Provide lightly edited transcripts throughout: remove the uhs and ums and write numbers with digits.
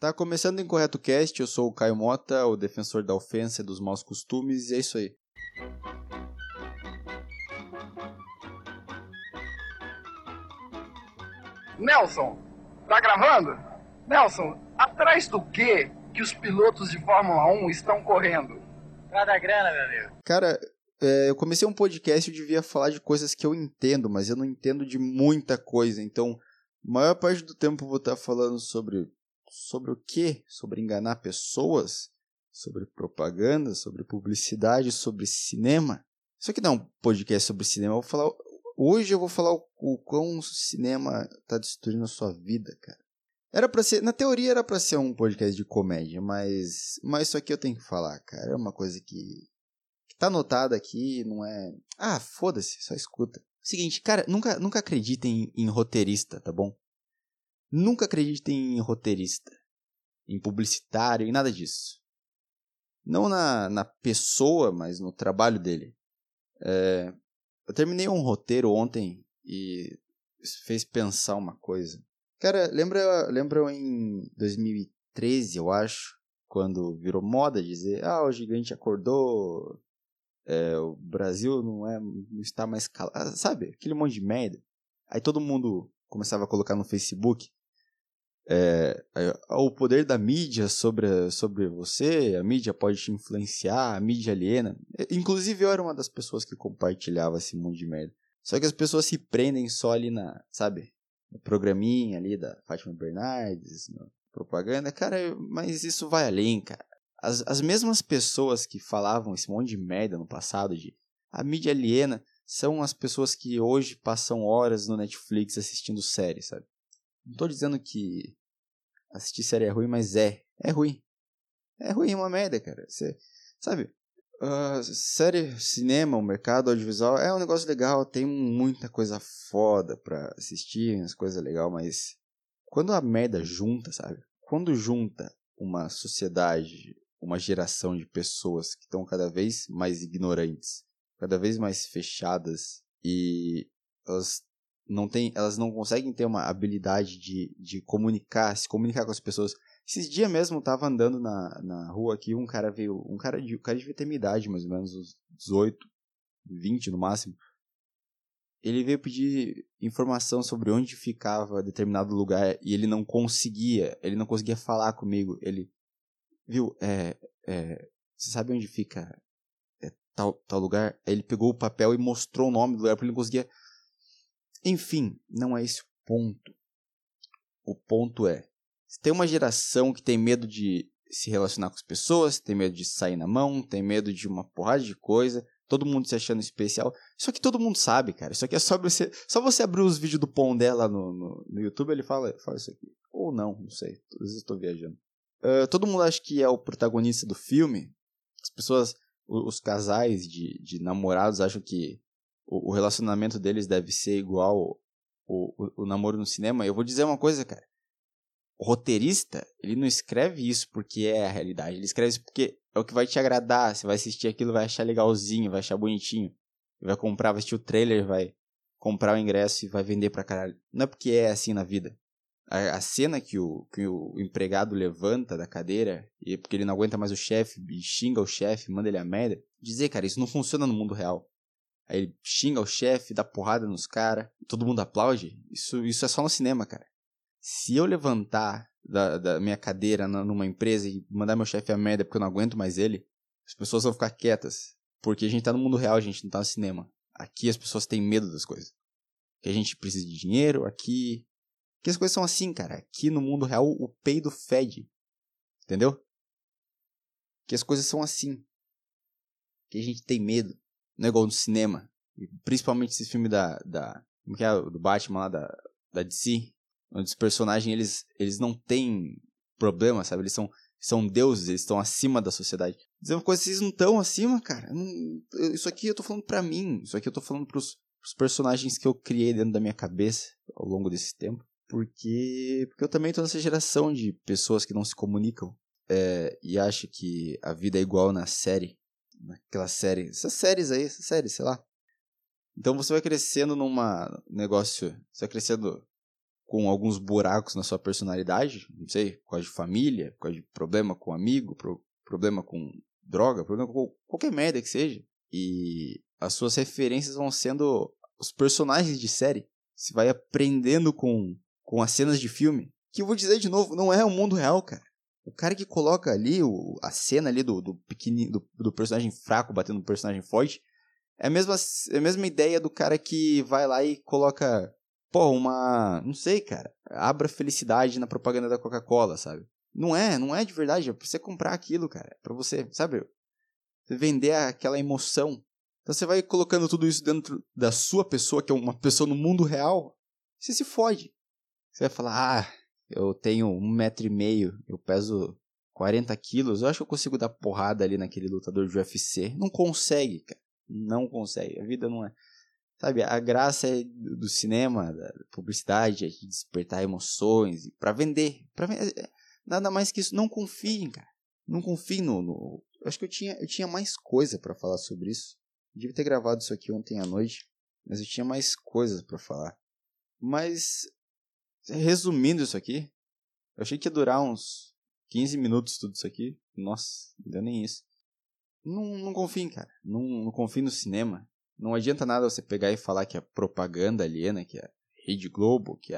Tá começando o Incorreto Cast, eu sou o Caio Mota, o defensor da ofensa e dos maus costumes, e é isso aí. Nelson, tá gravando? Nelson, atrás do que os pilotos de Fórmula 1 estão correndo? Atrás da grana, meu amigo. Cara, eu comecei um podcast e eu devia falar de coisas que eu entendo, mas eu não entendo de muita coisa, então a maior parte do tempo eu vou estar falando sobre o quê? Sobre enganar pessoas? Sobre propaganda? Sobre publicidade? Sobre cinema? Isso aqui não é um podcast sobre cinema, hoje eu vou falar o quão o cinema tá destruindo a sua vida, cara. Era pra ser, na teoria era pra ser um podcast de comédia, mas isso aqui eu tenho que falar, cara. É uma coisa que tá anotada aqui, não é... Ah, foda-se, só escuta. Seguinte, cara, nunca acreditem em roteirista, tá bom? Nunca acreditem em roteirista, em publicitário, em nada disso. Não na pessoa, mas no trabalho dele. Eu terminei um roteiro ontem e isso fez pensar uma coisa. Cara, lembra em 2013, eu acho, quando virou moda dizer, o gigante acordou, o Brasil não está mais calado, sabe? Aquele monte de merda. Aí todo mundo começava a colocar no Facebook, o poder da mídia sobre você, a mídia pode te influenciar, a mídia aliena. Inclusive eu era uma das pessoas que compartilhava esse monte de merda. Só que as pessoas se prendem só ali no programinha ali da Fátima Bernardes, na propaganda. Cara, mas isso vai além, cara. As mesmas pessoas que falavam esse monte de merda no passado de a mídia aliena são as pessoas que hoje passam horas no Netflix assistindo séries, sabe? Não tô dizendo que assistir série é ruim, mas é ruim. É ruim, é uma merda, cara. Você, sabe, série, cinema, o mercado audiovisual é um negócio legal, tem muita coisa foda pra assistir, umas coisas legais, mas quando a merda junta, sabe? Quando junta uma sociedade, uma geração de pessoas que estão cada vez mais ignorantes, cada vez mais fechadas e elas não conseguem ter uma habilidade de se comunicar com as pessoas. Esses dias mesmo eu tava andando na rua aqui, um cara devia ter minha idade, mais ou menos, uns 18, 20 no máximo. Ele veio pedir informação sobre onde ficava determinado lugar e ele não conseguia falar comigo. Ele, viu, você sabe onde fica tal lugar? Aí ele pegou o papel e mostrou o nome do lugar, porque ele não conseguia. Enfim, não é esse o ponto. O ponto é, se tem uma geração que tem medo de se relacionar com as pessoas, tem medo de sair na mão, tem medo de uma porrada de coisa, todo mundo se achando especial. Isso aqui todo mundo sabe, cara. Isso aqui é só você abrir os vídeos do Pondé lá no YouTube, ele fala isso aqui. Ou não sei. Às vezes eu tô viajando. Todo mundo acha que é o protagonista do filme. As pessoas, os casais de namorados acham que o relacionamento deles deve ser igual o namoro no cinema. Eu vou dizer uma coisa, cara. O roteirista, ele não escreve isso porque é a realidade. Ele escreve isso porque é o que vai te agradar. Você vai assistir aquilo, vai achar legalzinho, vai achar bonitinho. Vai assistir o trailer, vai comprar o ingresso e vai vender pra caralho. Não é porque é assim na vida. A cena que o empregado levanta da cadeira, e porque ele não aguenta mais o chefe, e xinga o chefe, manda ele a merda. Dizer, cara, isso não funciona no mundo real. Aí ele xinga o chefe, dá porrada nos caras, todo mundo aplaude. Isso é só no cinema, cara. Se eu levantar da minha cadeira numa empresa e mandar meu chefe a merda porque eu não aguento mais ele, as pessoas vão ficar quietas. Porque a gente tá no mundo real, a gente não tá no cinema. Aqui as pessoas têm medo das coisas. Que a gente precisa de dinheiro, aqui... Porque as coisas são assim, cara. Aqui no mundo real o peido fede. Entendeu? Que as coisas são assim. Que a gente tem medo. Não é igual no cinema. E principalmente esse filme como que é? Do Batman lá da DC. Onde os personagens, eles não têm problema, sabe? Eles são deuses, eles estão acima da sociedade. Dizer uma coisa, vocês não estão acima, cara. Isso aqui eu tô falando pra mim. Isso aqui eu tô falando pros personagens que eu criei dentro da minha cabeça ao longo desse tempo. Porque eu também tô nessa geração de pessoas que não se comunicam. E acham que a vida é igual na série. Naquela série. Essas séries, sei lá. Então você vai crescendo você vai crescendo com alguns buracos na sua personalidade, não sei, por causa de família, por causa de problema com amigo, problema com droga, problema com qualquer merda que seja. E as suas referências vão sendo os personagens de série. Você vai aprendendo com as cenas de filme. Que eu vou dizer de novo, não é o mundo real, cara. O cara que coloca ali a cena ali do pequenininho, do personagem fraco batendo no personagem forte, é a mesma ideia do cara que vai lá e coloca, não sei, cara, abra felicidade na propaganda da Coca-Cola, sabe? Não é de verdade, é pra você comprar aquilo, cara, é pra você, sabe, vender aquela emoção. Então você vai colocando tudo isso dentro da sua pessoa, que é uma pessoa no mundo real, você se fode. Você vai falar, eu tenho 1,5 m, eu peso 40 quilos, eu acho que eu consigo dar porrada ali naquele lutador de UFC. Não consegue, cara. Não consegue. A vida não é... Sabe, a graça é do cinema, da publicidade, é de despertar emoções, pra vender. Nada mais que isso. Não confiem, cara. Não confiem no... Eu acho que eu tinha mais coisa pra falar sobre isso. Eu devia ter gravado isso aqui ontem à noite, mas eu tinha mais coisas pra falar. Mas... resumindo isso aqui, eu achei que ia durar uns 15 minutos tudo isso aqui. Nossa, não deu nem isso. Não confiem, cara. Não confiem no cinema. Não adianta nada você pegar e falar que é propaganda aliena, que é Rede Globo, que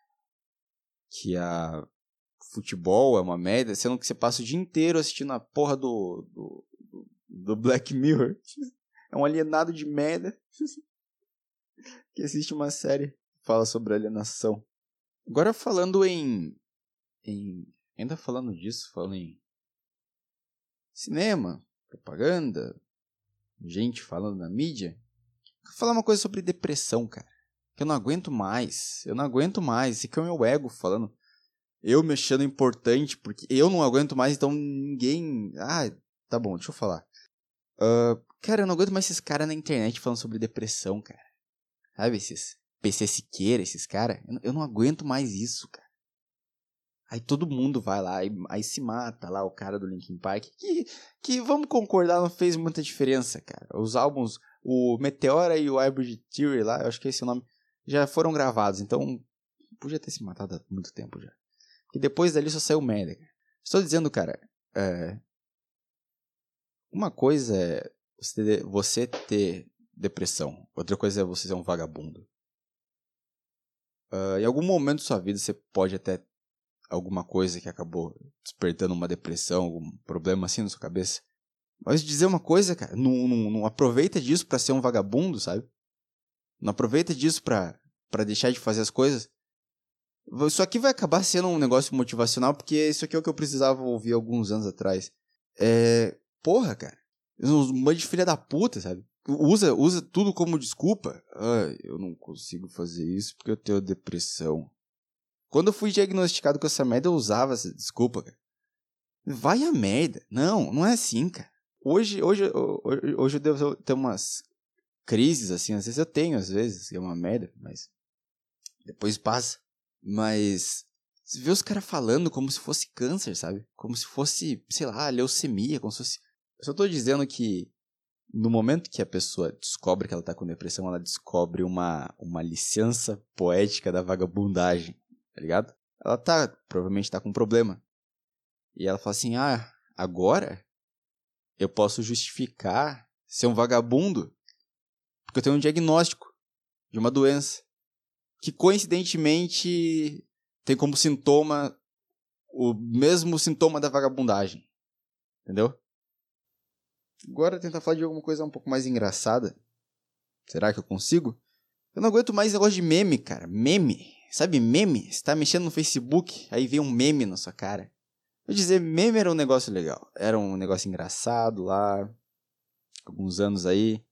a futebol é uma merda, sendo que você passa o dia inteiro assistindo a porra do Black Mirror. É um alienado de merda que assiste uma série que fala sobre alienação. Agora falando ainda falando disso, falando em cinema, propaganda, gente falando na mídia, vou falar uma coisa sobre depressão, cara. Que eu não aguento mais. Esse aqui é o meu ego falando. Eu me achando importante, porque eu não aguento mais, então ninguém... tá bom, deixa eu falar. Cara, eu não aguento mais esses caras na internet falando sobre depressão, cara. Sabe, esses... PC Siqueira, esses caras, eu não aguento mais isso, cara. Aí todo mundo vai lá, aí se mata lá o cara do Linkin Park, que vamos concordar, não fez muita diferença, cara. Os álbuns, o Meteora e o Hybrid Theory lá, eu acho que esse é o nome, já foram gravados, então podia ter se matado há muito tempo já. Porque depois dali só saiu merda, cara. Estou dizendo, cara, uma coisa é você ter depressão, outra coisa é você ser um vagabundo. Em algum momento da sua vida você pode até alguma coisa que acabou despertando uma depressão, algum problema assim na sua cabeça. Mas dizer uma coisa, cara, não aproveita disso pra ser um vagabundo, sabe? Não aproveita disso pra deixar de fazer as coisas. Isso aqui vai acabar sendo um negócio motivacional, porque isso aqui é o que eu precisava ouvir alguns anos atrás. Porra, cara. Um monte de filha da puta, sabe? Usa tudo como desculpa. Eu não consigo fazer isso porque eu tenho depressão. Quando eu fui diagnosticado com essa merda, eu usava essa desculpa, cara. Vai a merda. Não é assim, cara. Hoje eu devo ter umas crises, assim. Às vezes eu tenho, às vezes, que é uma merda, mas depois passa. Mas você vê os caras falando como se fosse câncer, sabe? Como se fosse, sei lá, leucemia, como se fosse... Eu só tô dizendo que no momento que a pessoa descobre que ela tá com depressão, ela descobre uma licença poética da vagabundagem, tá ligado? Ela provavelmente tá com um problema. E ela fala assim, agora eu posso justificar ser um vagabundo porque eu tenho um diagnóstico de uma doença que coincidentemente tem como sintoma o mesmo sintoma da vagabundagem, entendeu? Agora tentar falar de alguma coisa um pouco mais engraçada. Será que eu consigo? Eu não aguento mais negócio de meme, cara. Meme. Sabe meme? Você tá mexendo no Facebook, aí vem um meme na sua cara. Vou dizer, meme era um negócio legal. Era um negócio engraçado lá. Alguns anos aí.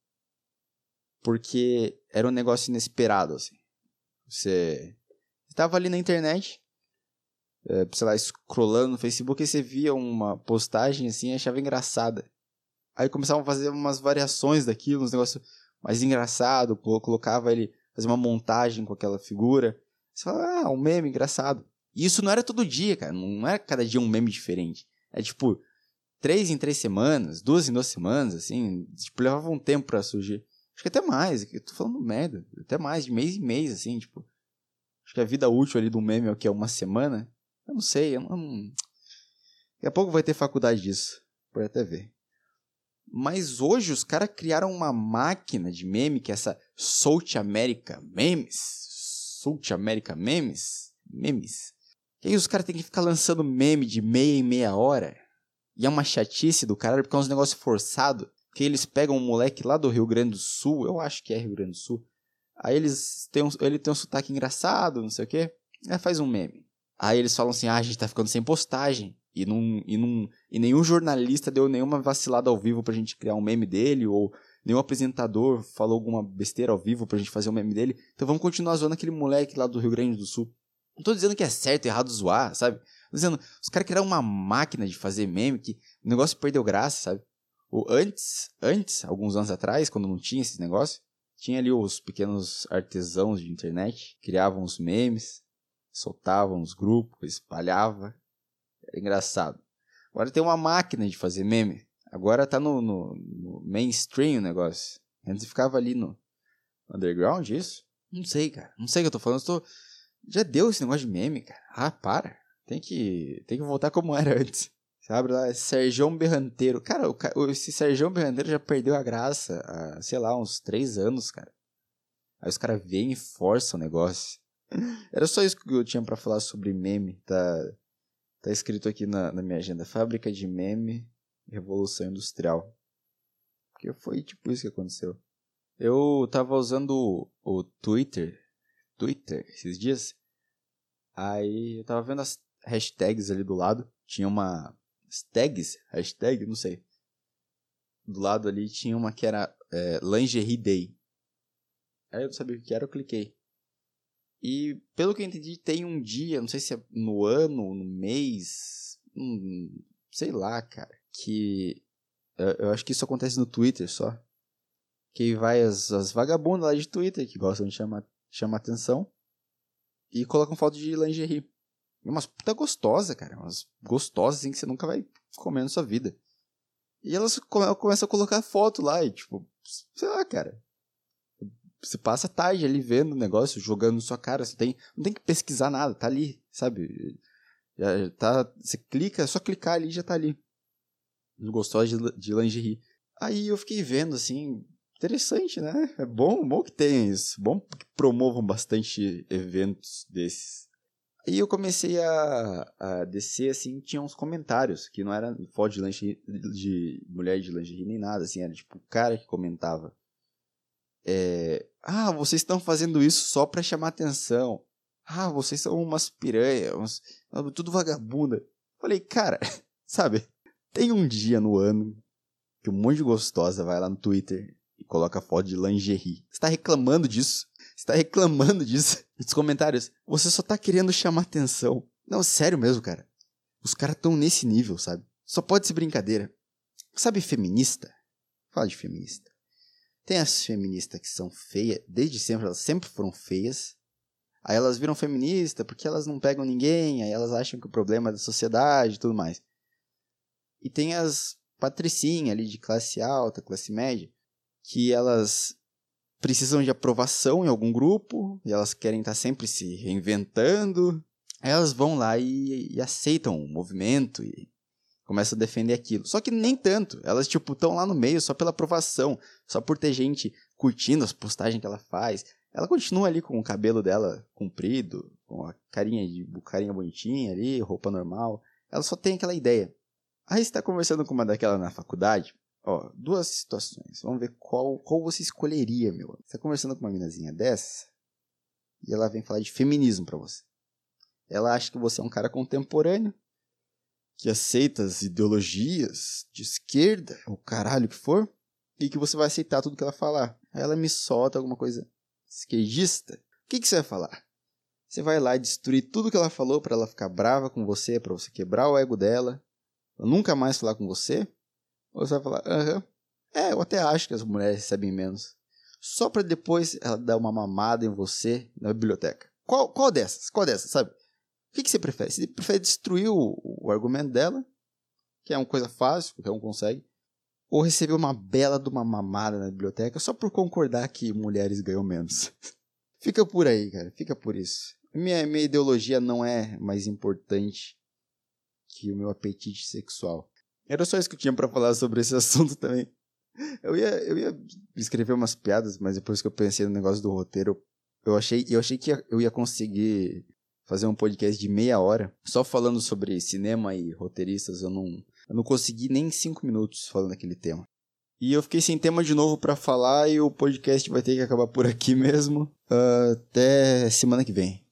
Porque era um negócio inesperado, assim. Você tava ali na internet, sei lá, scrollando no Facebook, e você via uma postagem assim e achava engraçada. Aí começavam a fazer umas variações daquilo, uns negócios mais engraçados, colocava ele, fazia uma montagem com aquela figura. Você fala, um meme engraçado. E isso não era todo dia, cara, não era cada dia um meme diferente. É tipo, 3 em 3 semanas, 2 em 2 semanas, assim, tipo, levava um tempo pra surgir. Acho que até mais, eu tô falando merda, até mais, de mês em mês, assim, tipo. Acho que a vida útil ali do meme é o que? É uma semana? Eu não sei, daqui a pouco vai ter faculdade disso. Pode até ver. Mas hoje os caras criaram uma máquina de meme, que é essa South America Memes. South America Memes. E aí os caras têm que ficar lançando meme de meia em meia hora. E é uma chatice do caralho, porque é uns negócios forçados. Que eles pegam um moleque lá do Rio Grande do Sul, eu acho que é Rio Grande do Sul. Aí ele tem um sotaque engraçado, não sei o quê. Aí faz um meme. Aí eles falam assim, a gente tá ficando sem postagem. E nenhum jornalista deu nenhuma vacilada ao vivo pra gente criar um meme dele, ou nenhum apresentador falou alguma besteira ao vivo pra gente fazer um meme dele. Então vamos continuar zoando aquele moleque lá do Rio Grande do Sul. Não tô dizendo que é certo e errado zoar, sabe? Tô dizendo, os caras criaram uma máquina de fazer meme que o negócio perdeu graça, sabe? Antes, alguns anos atrás, quando não tinha esses negócios, tinha ali os pequenos artesãos de internet, criavam os memes, soltavam os grupos, espalhava. Era engraçado. Agora tem uma máquina de fazer meme. Agora tá no mainstream o negócio. Antes ficava ali no underground, isso? Não sei, cara. Não sei o que eu tô falando. Já deu esse negócio de meme, cara. Ah, para. Tem que voltar como era antes. Você abre lá, Serjão Berranteiro. Cara, esse Serjão Berranteiro já perdeu a graça há, sei lá, uns 3 anos, cara. Aí os caras vêm e forçam o negócio. Era só isso que eu tinha pra falar sobre meme. Tá escrito aqui na minha agenda. Fábrica de meme, Revolução Industrial. Porque foi tipo isso que aconteceu. Eu tava usando o Twitter esses dias. Aí eu tava vendo as hashtags ali do lado. Tinha uma... hashtag, não sei. Do lado ali tinha uma que era Lingerie Day. Aí eu não sabia o que era, eu cliquei. E pelo que eu entendi, tem um dia, não sei se é no ano, no mês, sei lá, cara, que eu acho que isso acontece no Twitter só. Que vai as vagabundas lá de Twitter, que gostam de chamar atenção, e colocam foto de lingerie. E umas puta gostosa, cara, umas gostosas assim que você nunca vai comer na sua vida. E elas começam a colocar foto lá e tipo, sei lá, cara. Você passa a tarde ali vendo o negócio, jogando na sua cara. Não tem que pesquisar nada, tá ali, sabe? Já tá, você clica, é só clicar ali e já tá ali. Gostosa de lingerie. Aí eu fiquei vendo, assim, interessante, né? É bom que tenha isso. Bom que promovam bastante eventos desses. Aí eu comecei a descer, assim, tinha uns comentários, que não era foto de lingerie, de mulher de lingerie nem nada, assim, era tipo o cara que comentava. Vocês estão fazendo isso só pra chamar atenção. Vocês são umas piranhas, tudo vagabunda. Falei, cara, sabe, tem um dia no ano que um monte de gostosa vai lá no Twitter e coloca foto de lingerie. Você tá reclamando disso? Nos comentários, você só tá querendo chamar atenção. Não, sério mesmo, cara. Os caras tão nesse nível, sabe? Só pode ser brincadeira. Sabe feminista? Fala de feminista. Tem as feministas que são feias, desde sempre, elas sempre foram feias. Aí elas viram feminista porque elas não pegam ninguém, aí elas acham que o problema é da sociedade e tudo mais. E tem as patricinhas ali de classe alta, classe média, que elas precisam de aprovação em algum grupo, e elas querem estar sempre se reinventando. Aí elas vão lá e aceitam o movimento e começam a defender aquilo. Só que nem tanto. Elas, tipo, estão lá no meio só pela aprovação. Só por ter gente curtindo as postagens que ela faz. Ela continua ali com o cabelo dela comprido, com a carinha bonitinha ali, roupa normal. Ela só tem aquela ideia. Aí você tá conversando com uma daquela na faculdade. Ó, 2 situações. Vamos ver qual você escolheria, meu. Você tá conversando com uma minazinha dessa e ela vem falar de feminismo pra você. Ela acha que você é um cara contemporâneo, que aceita as ideologias de esquerda, o caralho que for, e que você vai aceitar tudo que ela falar. Aí ela me solta alguma coisa esquerdista. O que você vai falar? Você vai lá e destruir tudo que ela falou pra ela ficar brava com você, pra você quebrar o ego dela, pra nunca mais falar com você? Ou você vai falar, eu até acho que as mulheres recebem menos. Só pra depois ela dar uma mamada em você na biblioteca. Qual dessas, sabe? O que você prefere? Você prefere destruir o argumento dela, que é uma coisa fácil, qualquer um consegue, ou receber uma bela de uma mamada na biblioteca só por concordar que mulheres ganham menos? Fica por aí, cara. Fica por isso. Minha ideologia não é mais importante que o meu apetite sexual. Era só isso que eu tinha pra falar sobre esse assunto também. Eu ia escrever umas piadas, mas depois que eu pensei no negócio do roteiro, eu achei que eu ia conseguir fazer um podcast de meia hora só falando sobre cinema e roteiristas. Eu não consegui nem 5 minutos falando aquele tema. E eu fiquei sem tema de novo pra falar e o podcast vai ter que acabar por aqui mesmo. Até semana que vem.